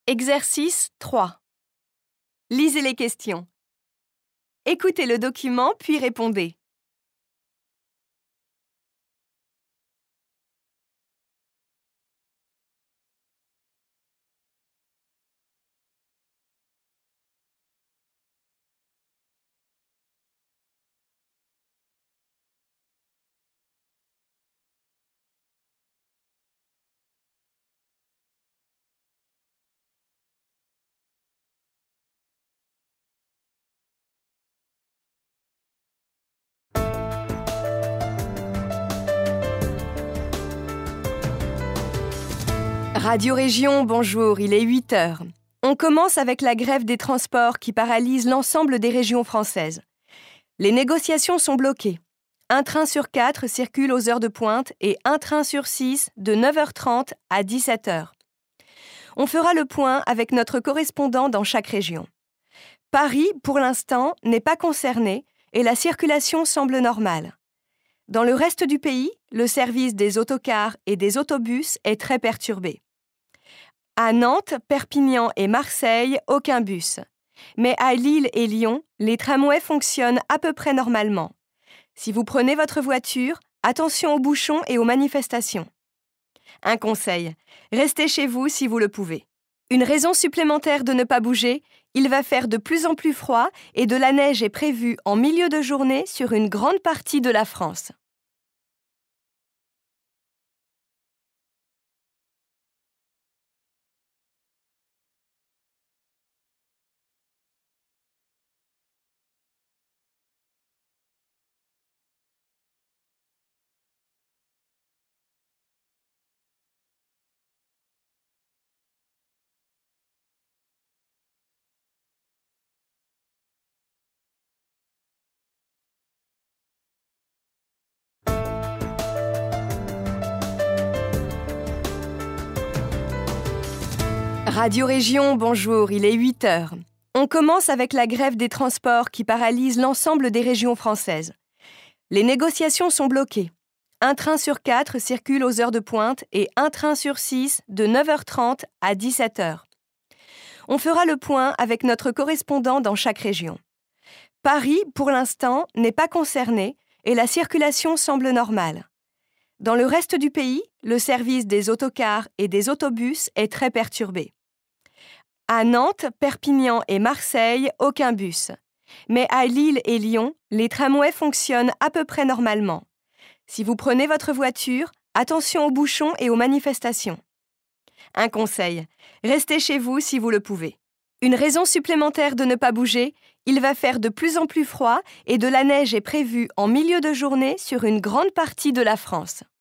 Exercice 3. Lisez les questions. Écoutez le document puis répondez. Radio Région, bonjour, il est 8 heures. On commence avec la grève des transports qui paralyse l'ensemble des régions françaises. Les négociations sont bloquées. Un train sur 4 circule aux heures de pointe et un train sur 6 de 9h30 à 17h. On fera le point avec notre correspondant dans chaque région. Paris, pour l'instant, n'est pas concerné et la circulation semble normale. Dans le reste du pays, le service des autocars et des autobus est très perturbé. À Nantes, Perpignan et Marseille, aucun bus. Mais à Lille et Lyon, les tramways fonctionnent à peu près normalement. Si vous prenez votre voiture, attention aux bouchons et aux manifestations. Un conseil, restez chez vous si vous le pouvez. Une raison supplémentaire de ne pas bouger, il va faire de plus en plus froid et de la neige est prévue en milieu de journée sur une grande partie de la France. Radio Région, bonjour, il est 8 heures. On commence avec la grève des transports qui paralyse l'ensemble des régions françaises. Les négociations sont bloquées. Un train sur 4 circule aux heures de pointe et un train sur 6 de 9h30 à 17h. On fera le point avec notre correspondant dans chaque région. Paris, pour l'instant, n'est pas concerné et la circulation semble normale. Dans le reste du pays, le service des autocars et des autobus est très perturbé. À Nantes, Perpignan et Marseille, aucun bus. Mais à Lille et Lyon, les tramways fonctionnent à peu près normalement. Si vous prenez votre voiture, attention aux bouchons et aux manifestations. Un conseil, restez chez vous si vous le pouvez. Une raison supplémentaire de ne pas bouger, il va faire de plus en plus froid et de la neige est prévue en milieu de journée sur une grande partie de la France.